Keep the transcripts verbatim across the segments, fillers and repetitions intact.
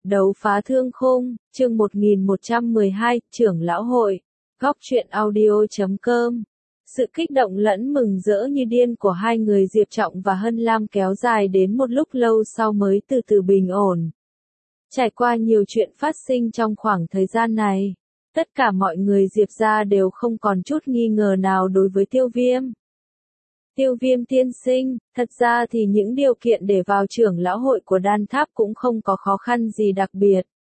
Đấu phá thương khung, chương một nghìn một trăm mười hai, trưởng lão hội, góc truyện audio chấm com. Sự kích động lẫn mừng rỡ như điên của hai người Diệp Trọng và Hân Lam kéo dài đến một lúc lâu sau mới từ từ bình ổn. Trải qua nhiều chuyện phát sinh trong khoảng thời gian này, tất cả mọi người Diệp gia đều không còn chút nghi ngờ nào đối với Tiêu Viêm. Tiêu Viêm tiên sinh, thật ra thì những điều kiện để vào trưởng lão hội của Đan Tháp cũng không có khó khăn gì đặc biệt.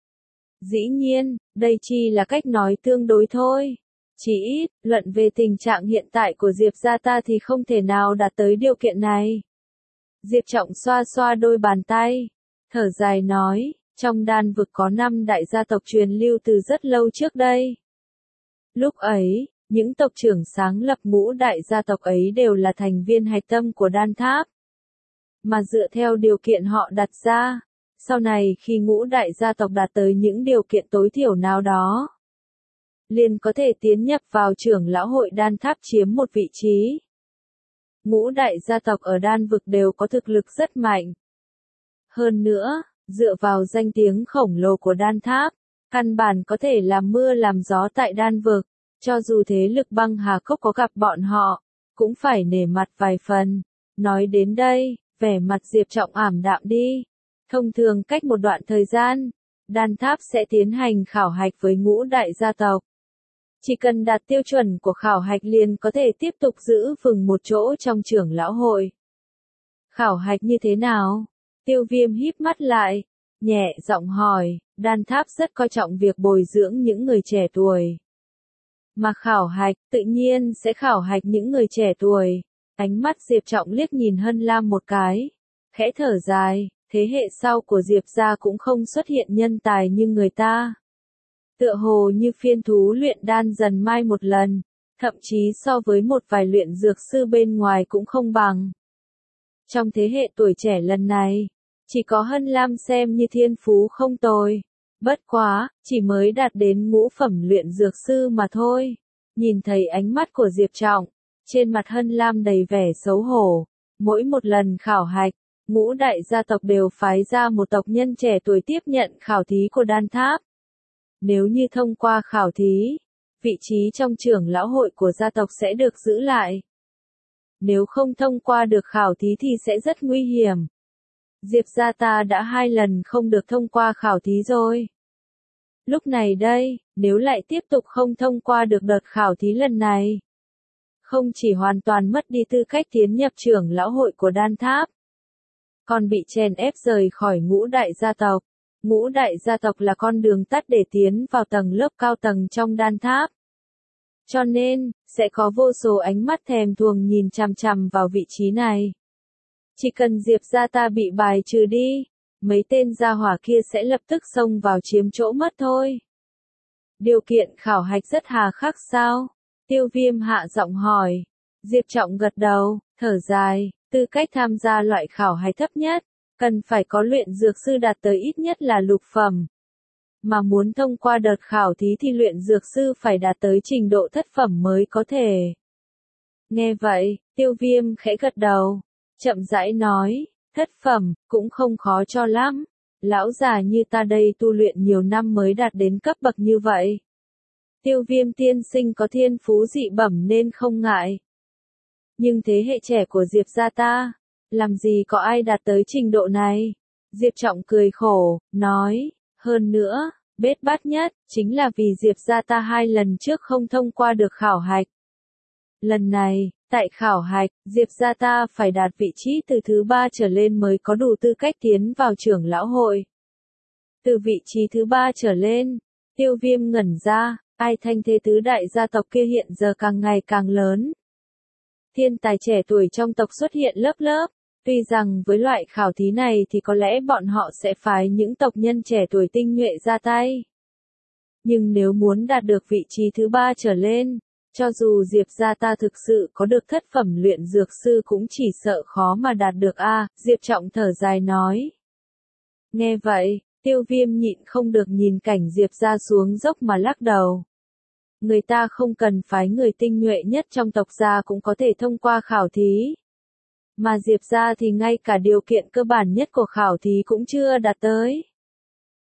Dĩ nhiên, đây chỉ là cách nói tương đối thôi. Chỉ ít, luận về tình trạng hiện tại của Diệp gia ta thì không thể nào đạt tới điều kiện này. Diệp Trọng xoa xoa đôi bàn tay, thở dài nói, trong đan vực có năm đại gia tộc truyền lưu từ rất lâu trước đây. Lúc ấy, những tộc trưởng sáng lập ngũ đại gia tộc ấy đều là thành viên hạch tâm của Đan Tháp. Mà dựa theo điều kiện họ đặt ra, sau này khi ngũ đại gia tộc đạt tới những điều kiện tối thiểu nào đó, liền có thể tiến nhập vào trưởng lão hội Đan Tháp chiếm một vị trí. Ngũ đại gia tộc ở đan vực đều có thực lực rất mạnh. Hơn nữa, dựa vào danh tiếng khổng lồ của Đan Tháp, căn bản có thể làm mưa làm gió tại đan vực. Cho dù thế lực băng hà cốc có gặp bọn họ, cũng phải nể mặt vài phần. Nói đến đây, vẻ mặt Diệp Trọng ảm đạm đi. Thông thường cách một đoạn thời gian, Đan Tháp sẽ tiến hành khảo hạch với ngũ đại gia tộc. Chỉ cần đạt tiêu chuẩn của khảo hạch liền có thể tiếp tục giữ vững một chỗ trong trưởng lão hội. Khảo hạch như thế nào? Tiêu Viêm híp mắt lại, nhẹ giọng hỏi. Đan Tháp rất coi trọng việc bồi dưỡng những người trẻ tuổi. Mà khảo hạch, tự nhiên sẽ khảo hạch những người trẻ tuổi. Ánh mắt Diệp Trọng liếc nhìn Hân Lam một cái, khẽ thở dài, thế hệ sau của Diệp gia cũng không xuất hiện nhân tài như người ta. Tựa hồ như phiên thú luyện đan dần mai một lần, thậm chí so với một vài luyện dược sư bên ngoài cũng không bằng. Trong thế hệ tuổi trẻ lần này, chỉ có Hân Lam xem như thiên phú không tồi. Bất quá, chỉ mới đạt đến ngũ phẩm luyện dược sư mà thôi. Nhìn thấy ánh mắt của Diệp Trọng, trên mặt Hân Lam đầy vẻ xấu hổ. Mỗi một lần khảo hạch, ngũ đại gia tộc đều phái ra một tộc nhân trẻ tuổi tiếp nhận khảo thí của Đan Tháp. Nếu như thông qua khảo thí, vị trí trong trưởng lão hội của gia tộc sẽ được giữ lại. Nếu không thông qua được khảo thí thì sẽ rất nguy hiểm. Diệp gia ta đã hai lần không được thông qua khảo thí rồi. Lúc này đây, nếu lại tiếp tục không thông qua được đợt khảo thí lần này, không chỉ hoàn toàn mất đi tư cách tiến nhập trưởng lão hội của Đan Tháp, còn bị chèn ép rời khỏi ngũ đại gia tộc. Ngũ đại gia tộc là con đường tắt để tiến vào tầng lớp cao tầng trong Đan Tháp. Cho nên, sẽ có vô số ánh mắt thèm thuồng nhìn chằm chằm vào vị trí này. Chỉ cần Diệp gia ta bị bài trừ đi, mấy tên gia hỏa kia sẽ lập tức xông vào chiếm chỗ mất thôi. Điều kiện khảo hạch rất hà khắc sao? Tiêu Viêm hạ giọng hỏi. Diệp Trọng gật đầu, thở dài, tư cách tham gia loại khảo hạch thấp nhất, cần phải có luyện dược sư đạt tới ít nhất là lục phẩm. Mà muốn thông qua đợt khảo thí thì luyện dược sư phải đạt tới trình độ thất phẩm mới có thể. Nghe vậy, Tiêu Viêm khẽ gật đầu, chậm rãi nói. Thất phẩm, cũng không khó cho lắm. Lão già như ta đây tu luyện nhiều năm mới đạt đến cấp bậc như vậy. Tiêu Viêm tiên sinh có thiên phú dị bẩm nên không ngại. Nhưng thế hệ trẻ của Diệp gia ta, làm gì có ai đạt tới trình độ này? Diệp Trọng cười khổ, nói, hơn nữa, bết bát nhất, chính là vì Diệp gia ta hai lần trước không thông qua được khảo hạch. Lần này, tại khảo hạch, Diệp gia ta phải đạt vị trí từ thứ ba trở lên mới có đủ tư cách tiến vào trưởng lão hội. Từ vị trí thứ ba trở lên, Tiêu Viêm ngẩn ra, ai thanh thế tứ đại gia tộc kia hiện giờ càng ngày càng lớn. Thiên tài trẻ tuổi trong tộc xuất hiện lớp lớp, tuy rằng với loại khảo thí này thì có lẽ bọn họ sẽ phái những tộc nhân trẻ tuổi tinh nhuệ ra tay. Nhưng nếu muốn đạt được vị trí thứ ba trở lên, cho dù Diệp gia ta thực sự có được thất phẩm luyện dược sư cũng chỉ sợ khó mà đạt được a. À, Diệp Trọng thở dài nói. Nghe vậy, Tiêu Viêm nhịn không được nhìn cảnh Diệp gia xuống dốc mà lắc đầu. Người ta không cần phái người tinh nhuệ nhất trong tộc gia cũng có thể thông qua khảo thí. Mà Diệp gia thì ngay cả điều kiện cơ bản nhất của khảo thí cũng chưa đạt tới.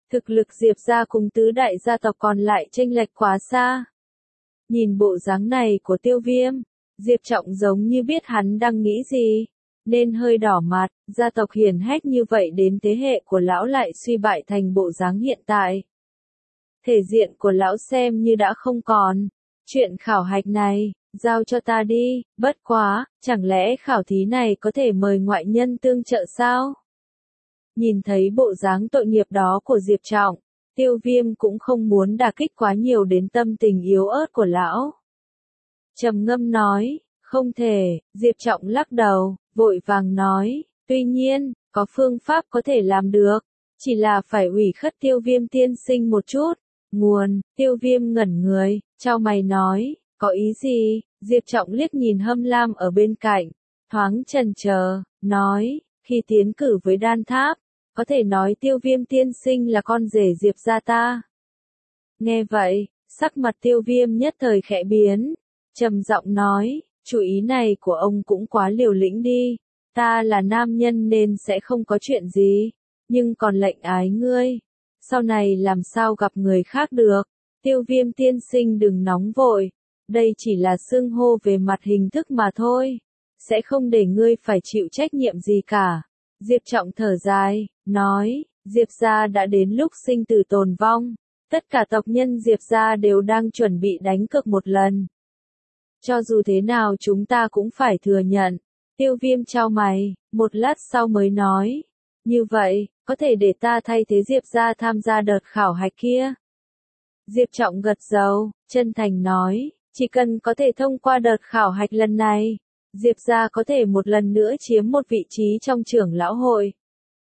Thực lực Diệp gia cùng tứ đại gia tộc còn lại chênh lệch quá xa. Nhìn bộ dáng này của Tiêu Viêm, Diệp Trọng giống như biết hắn đang nghĩ gì, nên hơi đỏ mặt. Gia tộc hiển hách như vậy đến thế hệ của lão lại suy bại thành bộ dáng hiện tại. Thể diện của lão xem như đã không còn. Chuyện khảo hạch này, giao cho ta đi. Bất quá, chẳng lẽ khảo thí này có thể mời ngoại nhân tương trợ sao? Nhìn thấy bộ dáng tội nghiệp đó của Diệp Trọng, Tiêu Viêm cũng không muốn đả kích quá nhiều đến tâm tình yếu ớt của lão. Trầm ngâm nói, không thể. Diệp Trọng lắc đầu, vội vàng nói, tuy nhiên, có phương pháp có thể làm được, chỉ là phải ủy khất Tiêu Viêm tiên sinh một chút. Nguồn. Tiêu Viêm ngẩn người, chau mày nói, có ý gì? Diệp Trọng liếc nhìn Hâm Lam ở bên cạnh, thoáng chần chờ, nói, khi tiến cử với Đan Tháp, có thể nói Tiêu Viêm tiên sinh là con rể Diệp gia ta. Nghe vậy, sắc mặt Tiêu Viêm nhất thời khẽ biến, trầm giọng nói, chủ ý này của ông cũng quá liều lĩnh đi, ta là nam nhân nên sẽ không có chuyện gì, nhưng còn lệnh ái ngươi, sau này làm sao gặp người khác được. Tiêu Viêm tiên sinh đừng nóng vội, đây chỉ là xưng hô về mặt hình thức mà thôi, sẽ không để ngươi phải chịu trách nhiệm gì cả. Diệp Trọng thở dài, nói, Diệp gia đã đến lúc sinh tử tồn vong, tất cả tộc nhân Diệp gia đều đang chuẩn bị đánh cược một lần. Cho dù thế nào chúng ta cũng phải thừa nhận. Tiêu Viêm chau mày, một lát sau mới nói, như vậy, có thể để ta thay thế Diệp gia tham gia đợt khảo hạch kia. Diệp Trọng gật đầu, chân thành nói, chỉ cần có thể thông qua đợt khảo hạch lần này, Diệp gia có thể một lần nữa chiếm một vị trí trong trưởng lão hội.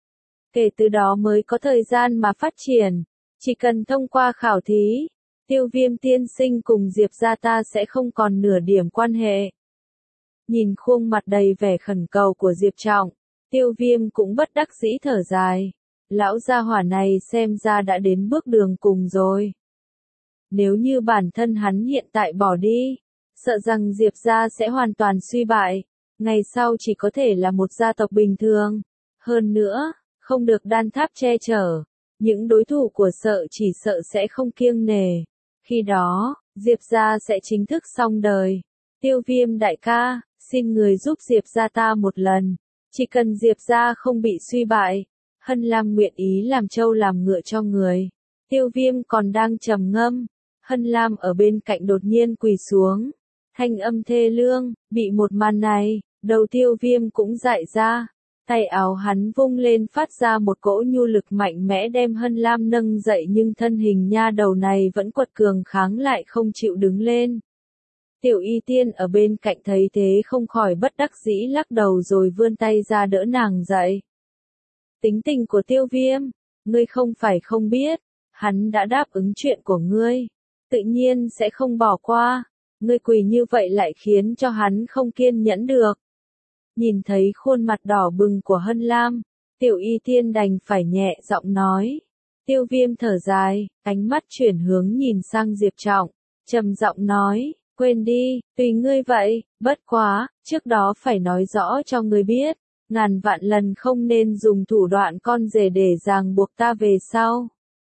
Kể từ đó mới có thời gian mà phát triển, chỉ cần thông qua khảo thí, Tiêu Viêm tiên sinh cùng Diệp gia ta sẽ không còn nửa điểm quan hệ. Nhìn khuôn mặt đầy vẻ khẩn cầu của Diệp Trọng, Tiêu Viêm cũng bất đắc dĩ thở dài. Lão gia hỏa này xem ra đã đến bước đường cùng rồi. Nếu như bản thân hắn hiện tại bỏ đi, sợ rằng Diệp gia sẽ hoàn toàn suy bại, ngày sau chỉ có thể là một gia tộc bình thường. Hơn nữa, không được Đan Tháp che chở, những đối thủ của sợ chỉ sợ sẽ không kiêng nể. Khi đó, Diệp gia sẽ chính thức xong đời. Tiêu Viêm đại ca, xin người giúp Diệp gia ta một lần, chỉ cần Diệp gia không bị suy bại, Hân Lam nguyện ý làm trâu làm ngựa cho người. Tiêu Viêm còn đang trầm ngâm, Hân Lam ở bên cạnh đột nhiên quỳ xuống, thanh âm thê lương. Bị một màn này, đầu Tiêu Viêm cũng dại ra, tay áo hắn vung lên phát ra một cỗ nhu lực mạnh mẽ đem Hân Lam nâng dậy, nhưng thân hình nha đầu này vẫn quật cường kháng lại không chịu đứng lên. Tiểu Y Tiên ở bên cạnh thấy thế không khỏi bất đắc dĩ lắc đầu rồi vươn tay ra đỡ nàng dậy. Tính tình của Tiêu Viêm, ngươi không phải không biết, hắn đã đáp ứng chuyện của ngươi, tự nhiên sẽ không bỏ qua, ngươi quỳ như vậy lại khiến cho hắn không kiên nhẫn được. Nhìn thấy khuôn mặt đỏ bừng của Hân Lam, Tiểu Y Tiên đành phải nhẹ giọng nói. Tiêu Viêm thở dài, ánh mắt chuyển hướng nhìn sang Diệp Trọng, trầm giọng nói, quên đi, tùy ngươi vậy, bất quá, trước đó phải nói rõ cho ngươi biết, ngàn vạn lần không nên dùng thủ đoạn con rể để ràng buộc ta về sau.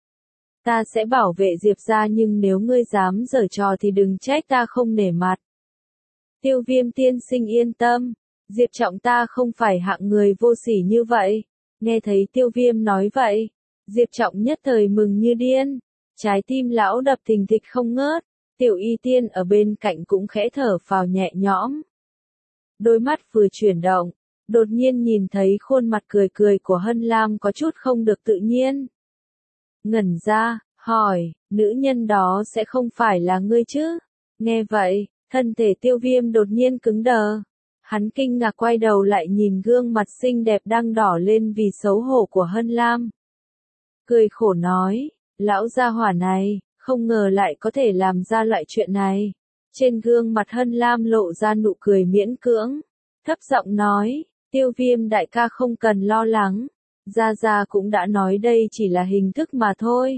Ta sẽ bảo vệ Diệp gia, nhưng nếu ngươi dám giở trò thì đừng trách ta không nể mặt. Tiêu Viêm tiên sinh yên tâm, Diệp Trọng ta không phải hạng người vô sỉ như vậy. Nghe thấy Tiêu Viêm nói vậy, Diệp Trọng nhất thời mừng như điên, trái tim lão đập thình thịch không ngớt. Tiểu Y Tiên ở bên cạnh cũng khẽ thở phào nhẹ nhõm. Đôi mắt vừa chuyển động, đột nhiên nhìn thấy khuôn mặt cười cười của Hân Lam có chút không được tự nhiên. Ngẩn ra, hỏi, nữ nhân đó sẽ không phải là ngươi chứ? Nghe vậy, thân thể Tiêu Viêm đột nhiên cứng đờ. Hắn kinh ngạc quay đầu lại nhìn gương mặt xinh đẹp đang đỏ lên vì xấu hổ của Hân Lam. Cười khổ nói, lão gia hỏa này, không ngờ lại có thể làm ra loại chuyện này. Trên gương mặt Hân Lam lộ ra nụ cười miễn cưỡng, thấp giọng nói, Tiêu Viêm đại ca không cần lo lắng, Gia Gia cũng đã nói đây chỉ là hình thức mà thôi.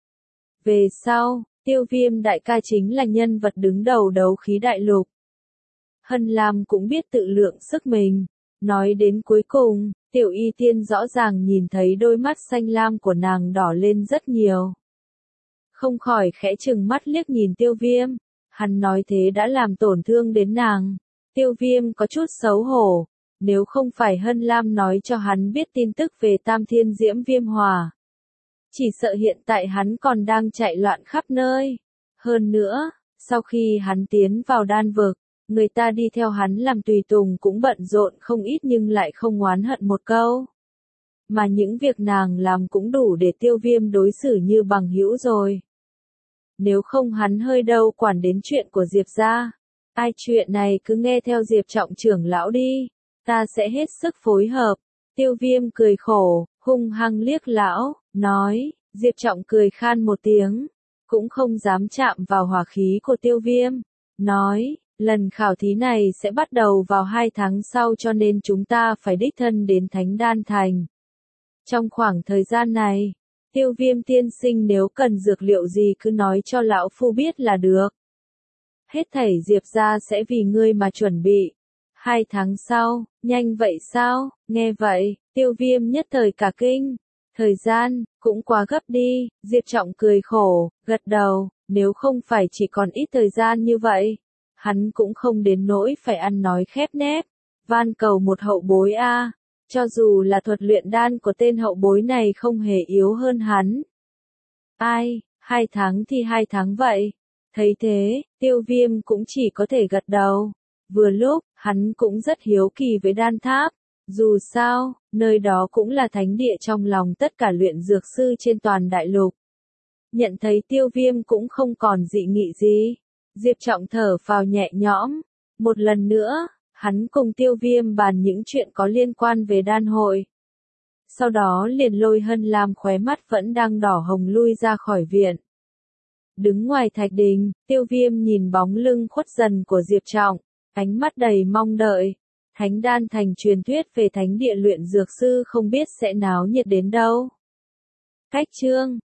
Về sau, Tiêu Viêm đại ca chính là nhân vật đứng đầu đấu khí đại lục. Hân Lam cũng biết tự lượng sức mình, nói đến cuối cùng, Tiểu Y Tiên rõ ràng nhìn thấy đôi mắt xanh lam của nàng đỏ lên rất nhiều. Không khỏi khẽ chừng mắt liếc nhìn Tiêu Viêm, hắn nói thế đã làm tổn thương đến nàng. Tiêu Viêm có chút xấu hổ, nếu không phải Hân Lam nói cho hắn biết tin tức về Tam Thiên Diễm Viêm Hỏa. Chỉ sợ hiện tại hắn còn đang chạy loạn khắp nơi. Hơn nữa, sau khi hắn tiến vào đan vực, người ta đi theo hắn làm tùy tùng cũng bận rộn không ít nhưng lại không oán hận một câu. Mà những việc nàng làm cũng đủ để Tiêu Viêm đối xử như bằng hữu rồi. Nếu không hắn hơi đâu quản đến chuyện của Diệp gia. Ai chuyện này cứ nghe theo Diệp Trọng trưởng lão đi, ta sẽ hết sức phối hợp. Tiêu Viêm cười khổ, hung hăng liếc lão, nói, Diệp Trọng cười khan một tiếng, cũng không dám chạm vào hỏa khí của Tiêu Viêm, nói, lần khảo thí này sẽ bắt đầu vào hai tháng sau cho nên chúng ta phải đích thân đến Thánh Đan Thành. Trong khoảng thời gian này, Tiêu Viêm tiên sinh nếu cần dược liệu gì cứ nói cho lão phu biết là được. Hết thảy Diệp gia sẽ vì ngươi mà chuẩn bị. Hai tháng sau, nhanh vậy sao? Nghe vậy, Tiêu Viêm nhất thời cả kinh. Thời gian, cũng quá gấp đi, Diệp Trọng cười khổ, gật đầu, nếu không phải chỉ còn ít thời gian như vậy, hắn cũng không đến nỗi phải ăn nói khép nép, van cầu một hậu bối a. Cho dù là thuật luyện đan của tên hậu bối này không hề yếu hơn hắn. Ai, hai tháng thì hai tháng vậy. Thấy thế, Tiêu Viêm cũng chỉ có thể gật đầu. Vừa lúc, hắn cũng rất hiếu kỳ với đan tháp. Dù sao, nơi đó cũng là thánh địa trong lòng tất cả luyện dược sư trên toàn đại lục. Nhận thấy Tiêu Viêm cũng không còn dị nghị gì. Diệp Trọng thở phào nhẹ nhõm. Một lần nữa, hắn cùng Tiêu Viêm bàn những chuyện có liên quan về đan hội. Sau đó liền lôi Hân Lam khóe mắt vẫn đang đỏ hồng lui ra khỏi viện. Đứng ngoài thạch đình, Tiêu Viêm nhìn bóng lưng khuất dần của Diệp Trọng, ánh mắt đầy mong đợi. Thánh Đan Thành truyền thuyết về thánh địa luyện dược sư không biết sẽ náo nhiệt đến đâu. Cách chương